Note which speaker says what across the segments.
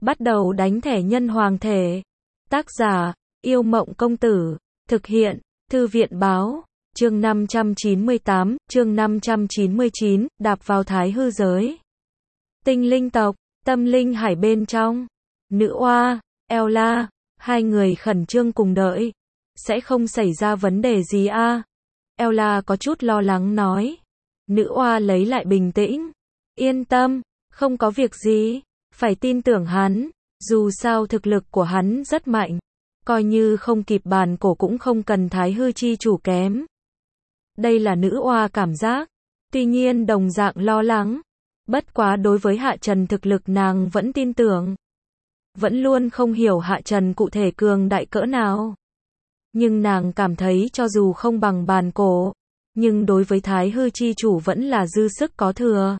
Speaker 1: Bắt đầu đánh thẻ nhân hoàng thể. Tác giả, Yêu Mộng Công Tử. Thực hiện, Thư viện Báo. Chương 598, chương 599, đạp vào thái hư giới. Tinh linh tộc, tâm linh hải bên trong. Nữ oa, Ella, hai người khẩn trương cùng đợi. Sẽ không xảy ra vấn đề gì a? Ella có chút lo lắng nói. Nữ oa lấy lại bình tĩnh. Yên tâm, không có việc gì. Phải tin tưởng hắn. Dù sao thực lực của hắn rất mạnh. Coi như không kịp bàn cổ cũng không cần thái hư chi chủ kém. Đây là nữ oa cảm giác. Tuy nhiên đồng dạng lo lắng. Bất quá đối với Hạ Trần thực lực nàng vẫn tin tưởng. Vẫn luôn không hiểu Hạ Trần cụ thể cường đại cỡ nào. Nhưng nàng cảm thấy cho dù không bằng bàn cổ, nhưng đối với thái hư chi chủ vẫn là dư sức có thừa.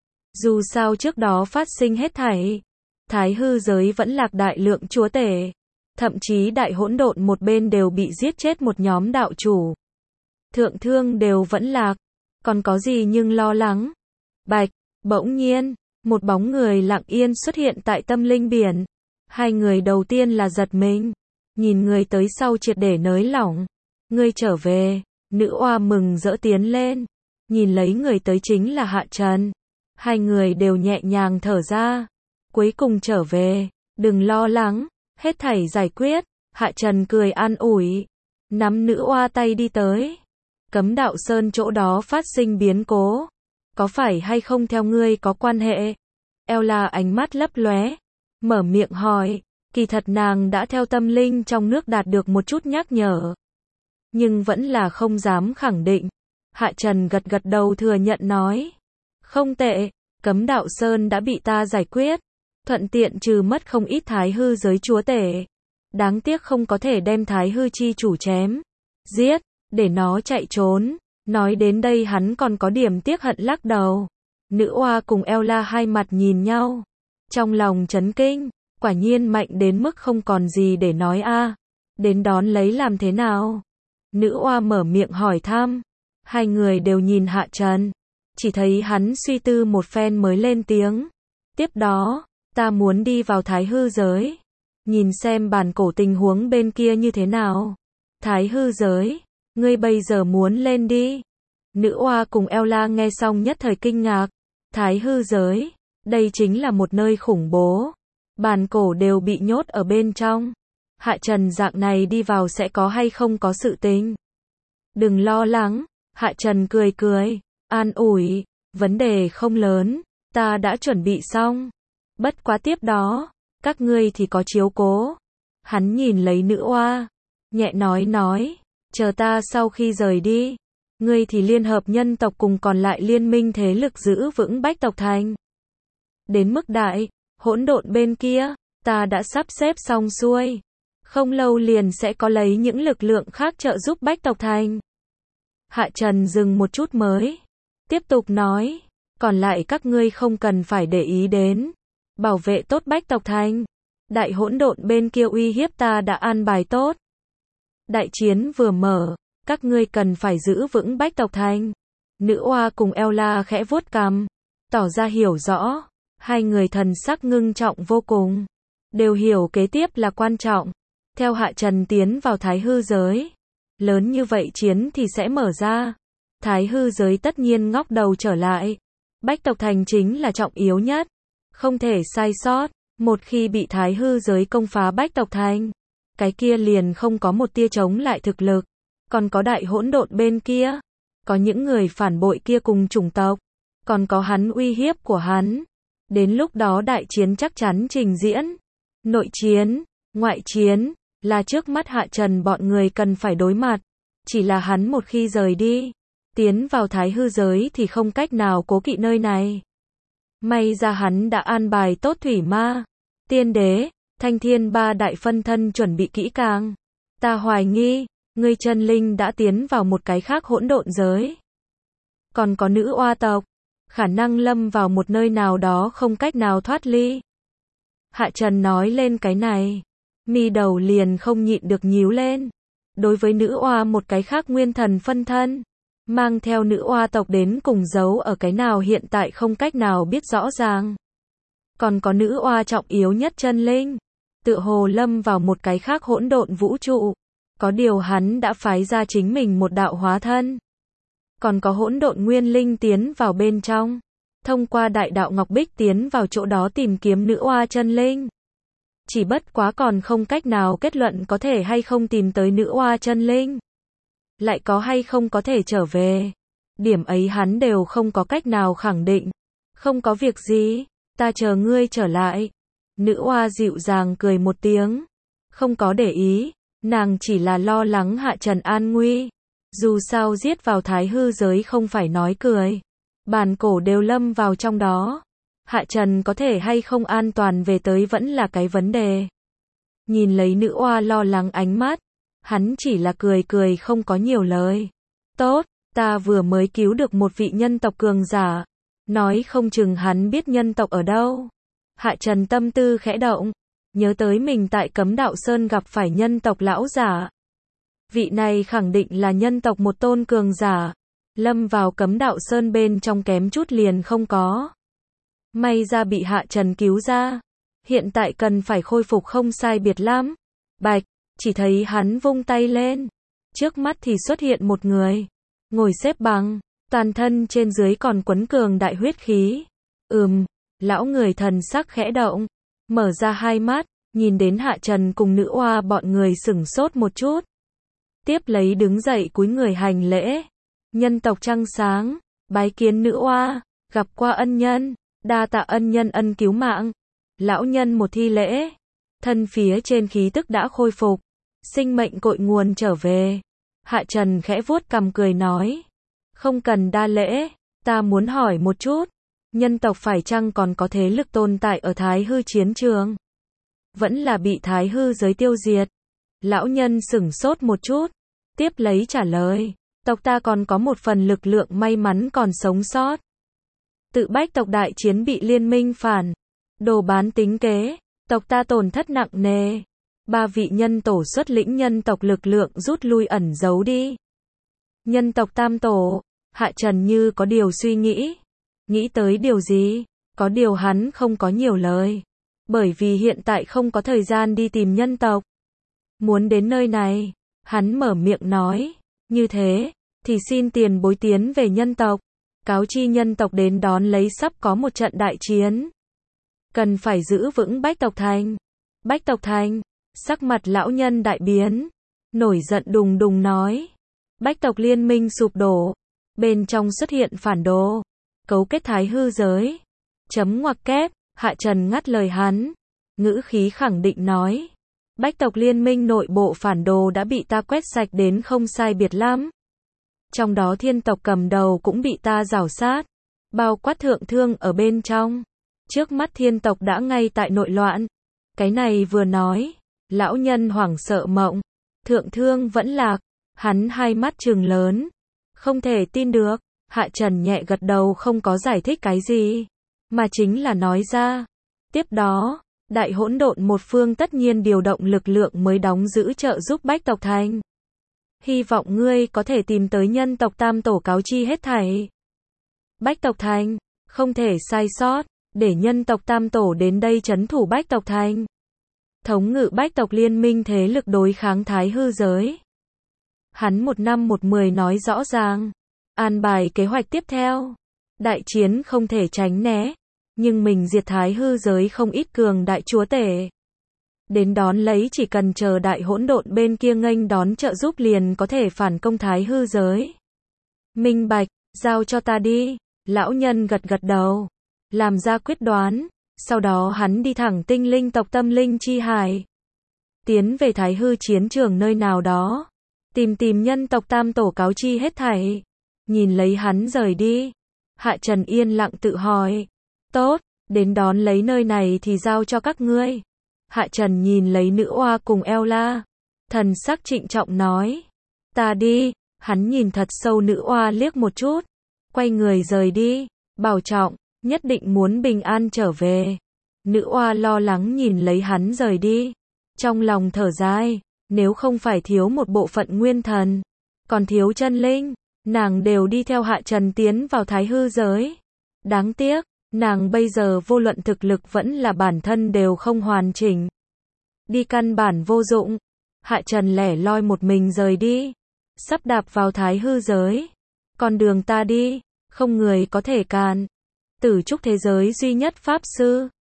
Speaker 1: Dù sao trước đó phát sinh hết thảy, thái hư giới vẫn lạc đại lượng chúa tể. Thậm chí đại hỗn độn một bên đều bị giết chết một nhóm đạo chủ. Thượng thương đều vẫn lạc. Còn có gì nhưng lo lắng. Bạch, bỗng nhiên, một bóng người lặng yên xuất hiện tại tâm linh biển. Hai người đầu tiên là giật mình. Nhìn người tới sau triệt để nới lỏng. Ngươi trở về. Nữ oa mừng rỡ tiến lên. Nhìn lấy người tới chính là Hạ Trần. Hai người đều nhẹ nhàng thở ra. Cuối cùng trở về. Đừng lo lắng. Hết thảy giải quyết. Hạ Trần cười an ủi. Nắm nữ oa tay đi tới. Cấm đạo sơn chỗ đó phát sinh biến cố. Có phải hay không theo ngươi có quan hệ? Ella ánh mắt lấp lóe. Mở miệng hỏi. Kỳ thật nàng đã theo tâm linh trong nước đạt được một chút nhắc nhở. Nhưng vẫn là không dám khẳng định. Hạ Trần gật gật đầu thừa nhận nói. Không tệ. Cấm đạo sơn đã bị ta giải quyết. Thuận tiện trừ mất không ít thái hư giới chúa tể. Đáng tiếc không có thể đem thái hư chi chủ chém. Giết. Để nó chạy trốn. Nói đến đây hắn còn có điểm tiếc hận lắc đầu. Nữ oa cùng Ella hai mặt nhìn nhau. Trong lòng chấn kinh. Quả nhiên mạnh đến mức không còn gì để nói a. Đến đón lấy làm thế nào? Nữ oa mở miệng hỏi thăm. Hai người đều nhìn Hạ Trần. Chỉ thấy hắn suy tư một phen mới lên tiếng. Tiếp đó, ta muốn đi vào thái hư giới. Nhìn xem bàn cổ tình huống bên kia như thế nào. Thái hư giới, ngươi bây giờ muốn lên đi. Nữ oa cùng Ella nghe xong nhất thời kinh ngạc. Thái hư giới, đây chính là một nơi khủng bố. Bàn cổ đều bị nhốt ở bên trong. Hạ Trần dạng này đi vào sẽ có hay không có sự tình. Đừng lo lắng. Hạ Trần cười cười, an ủi. Vấn đề không lớn. Ta đã chuẩn bị xong. Bất quá tiếp đó, các ngươi thì có chiếu cố. Hắn nhìn lấy nữ oa. Nhẹ nói. Chờ ta sau khi rời đi. Ngươi thì liên hợp nhân tộc cùng còn lại liên minh thế lực giữ vững Bách Tộc Thành. Đến mức đại hỗn độn bên kia, ta đã sắp xếp xong xuôi. Không lâu liền sẽ có lấy những lực lượng khác trợ giúp Bách Tộc Thành. Hạ Trần dừng một chút mới. Tiếp tục nói. Còn lại các ngươi không cần phải để ý đến. Bảo vệ tốt Bách Tộc Thành. Đại hỗn độn bên kia uy hiếp ta đã an bài tốt. Đại chiến vừa mở. Các ngươi cần phải giữ vững Bách Tộc Thành. Nữ oa cùng Ella khẽ vuốt cằm. Tỏ ra hiểu rõ. Hai người thần sắc ngưng trọng vô cùng. Đều hiểu kế tiếp là quan trọng. Theo Hạ Trần tiến vào thái hư giới. Lớn như vậy chiến thì sẽ mở ra. Thái hư giới tất nhiên ngóc đầu trở lại. Bách Tộc Thành chính là trọng yếu nhất. Không thể sai sót. Một khi bị thái hư giới công phá Bách Tộc Thành. Cái kia liền không có một tia chống lại thực lực. Còn có đại hỗn độn bên kia. Có những người phản bội kia cùng chủng tộc. Còn có hắn uy hiếp của hắn. Đến lúc đó đại chiến chắc chắn trình diễn. Nội chiến, ngoại chiến, là trước mắt Hạ Trần bọn người cần phải đối mặt. Chỉ là hắn một khi rời đi, tiến vào thái hư giới thì không cách nào cố kỵ nơi này. May ra hắn đã an bài tốt thủy ma, tiên đế, thanh thiên ba đại phân thân chuẩn bị kỹ càng. Ta hoài nghi, ngươi chân linh đã tiến vào một cái khác hỗn độn giới. Còn có nữ oa tộc. Khả năng lâm vào một nơi nào đó không cách nào thoát ly. Hạ Trần nói lên cái này. Mi đầu liền không nhịn được nhíu lên. Đối với nữ oa một cái khác nguyên thần phân thân. Mang theo nữ oa tộc đến cùng giấu ở cái nào hiện tại không cách nào biết rõ ràng. Còn có nữ oa trọng yếu nhất chân linh, tựa hồ lâm vào một cái khác hỗn độn vũ trụ. Có điều hắn đã phái ra chính mình một đạo hóa thân. Còn có hỗn độn nguyên linh tiến vào bên trong. Thông qua đại đạo Ngọc Bích tiến vào chỗ đó tìm kiếm nữ oa chân linh. Chỉ bất quá còn không cách nào kết luận có thể hay không tìm tới nữ oa chân linh. Lại có hay không có thể trở về. Điểm ấy hắn đều không có cách nào khẳng định. Không có việc gì, ta chờ ngươi trở lại. Nữ oa dịu dàng cười một tiếng. Không có để ý, nàng chỉ là lo lắng Hạ Trần an nguy. Dù sao giết vào thái hư giới không phải nói cười. Bản cổ đều lâm vào trong đó. Hạ Trần có thể hay không an toàn về tới vẫn là cái vấn đề. Nhìn lấy nữ oa lo lắng ánh mắt, hắn chỉ là cười cười không có nhiều lời. Tốt, ta vừa mới cứu được một vị nhân tộc cường giả. Nói không chừng hắn biết nhân tộc ở đâu. Hạ Trần tâm tư khẽ động, nhớ tới mình tại Cấm Đạo Sơn gặp phải nhân tộc lão giả. Vị này khẳng định là nhân tộc một tôn cường giả. Lâm vào Cấm Đạo Sơn bên trong kém chút liền không có. May ra bị Hạ Trần cứu ra. Hiện tại cần phải khôi phục không sai biệt lắm. Bạch, chỉ thấy hắn vung tay lên. Trước mắt thì xuất hiện một người. Ngồi xếp bằng, toàn thân trên dưới còn quấn cường đại huyết khí. Lão người thần sắc khẽ động. Mở ra hai mắt, nhìn đến Hạ Trần cùng nữ oa bọn người sửng sốt một chút. Tiếp lấy đứng dậy cúi người hành lễ. Nhân tộc trăng sáng, bái kiến nữ oa, gặp qua ân nhân, đa tạ ân nhân ân cứu mạng. Lão nhân một thi lễ, thân phía trên khí tức đã khôi phục, sinh mệnh cội nguồn trở về. Hạ Trần khẽ vuốt cằm cười nói, không cần đa lễ, ta muốn hỏi một chút, nhân tộc phải chăng còn có thế lực tồn tại ở Thái Hư chiến trường? Vẫn là bị Thái Hư giới tiêu diệt? Lão nhân sửng sốt một chút, tiếp lấy trả lời, tộc ta còn có một phần lực lượng may mắn còn sống sót. Tự Bách tộc đại chiến bị liên minh phản, đồ bán tính kế, tộc ta tổn thất nặng nề. 3 vị nhân tổ xuất lĩnh nhân tộc lực lượng rút lui ẩn giấu đi. Nhân tộc tam tổ, Hạ Trần như có điều suy nghĩ. Nghĩ tới điều gì? Có điều hắn không có nhiều lời. Bởi vì hiện tại không có thời gian đi tìm nhân tộc. Muốn đến nơi này, hắn mở miệng nói, như thế, thì xin tiền bối tiến về nhân tộc. Cáo chi nhân tộc đến đón lấy sắp có một trận đại chiến. Cần phải giữ vững Bách tộc thành. Bách tộc thành, sắc mặt lão nhân đại biến. Nổi giận đùng đùng nói. Bách tộc liên minh sụp đổ. Bên trong xuất hiện phản đồ. Cấu kết Thái Hư giới. Chấm ngoặc kép, Hạ Trần ngắt lời hắn. Ngữ khí khẳng định nói. Bách tộc liên minh nội bộ phản đồ đã bị ta quét sạch đến không sai biệt lắm. Trong đó thiên tộc cầm đầu cũng bị ta rảo sát. Bao quát thượng thương ở bên trong. Trước mắt thiên tộc đã ngay tại nội loạn. Cái này vừa nói. Lão nhân hoảng sợ mộng. Thượng thương vẫn lạc. Hắn hai mắt trừng lớn. Không thể tin được. Hạ Trần nhẹ gật đầu không có giải thích cái gì. Mà chính là nói ra. Tiếp đó, đại hỗn độn một phương tất nhiên điều động lực lượng mới đóng giữ trợ giúp Bách tộc thành. Hy vọng ngươi có thể tìm tới nhân tộc tam tổ cáo chi hết thảy. Bách tộc thành, không thể sai sót, để nhân tộc tam tổ đến đây trấn thủ Bách tộc thành. Thống ngự Bách tộc liên minh thế lực đối kháng Thái Hư giới. Hắn 1 năm 1 10 nói rõ ràng. An bài kế hoạch tiếp theo. Đại chiến không thể tránh né. Nhưng mình diệt Thái Hư giới không ít cường đại chúa tể. Đến đón lấy chỉ cần chờ đại hỗn độn bên kia nghênh đón trợ giúp liền có thể phản công Thái Hư giới. Minh bạch, giao cho ta đi. Lão nhân gật gật đầu. Làm ra quyết đoán. Sau đó hắn đi thẳng tinh linh tộc Tâm Linh Chi Hải. Tiến về Thái Hư chiến trường nơi nào đó. Tìm nhân tộc tam tổ cáo chi hết thảy. Nhìn lấy hắn rời đi. Hạ Trần yên lặng tự hỏi. Tốt, đến đón lấy nơi này thì giao cho các ngươi. Hạ Trần nhìn lấy nữ oa cùng Ella. Thần sắc trịnh trọng nói. Ta đi. Hắn nhìn thật sâu nữ oa liếc một chút. Quay người rời đi. Bảo trọng, nhất định muốn bình an trở về. Nữ oa lo lắng nhìn lấy hắn rời đi. Trong lòng thở dài. Nếu không phải thiếu một bộ phận nguyên thần. Còn thiếu chân linh. Nàng đều đi theo Hạ Trần tiến vào Thái Hư giới. Đáng tiếc, Nàng bây giờ vô luận thực lực vẫn là bản thân đều không hoàn chỉnh. Đi căn bản vô dụng. Hạ Trần lẻ loi một mình rời đi. Sắp đạp vào thái hư giới. Con đường ta đi, không người có thể cản. Tử trúc thế giới duy nhất pháp sư.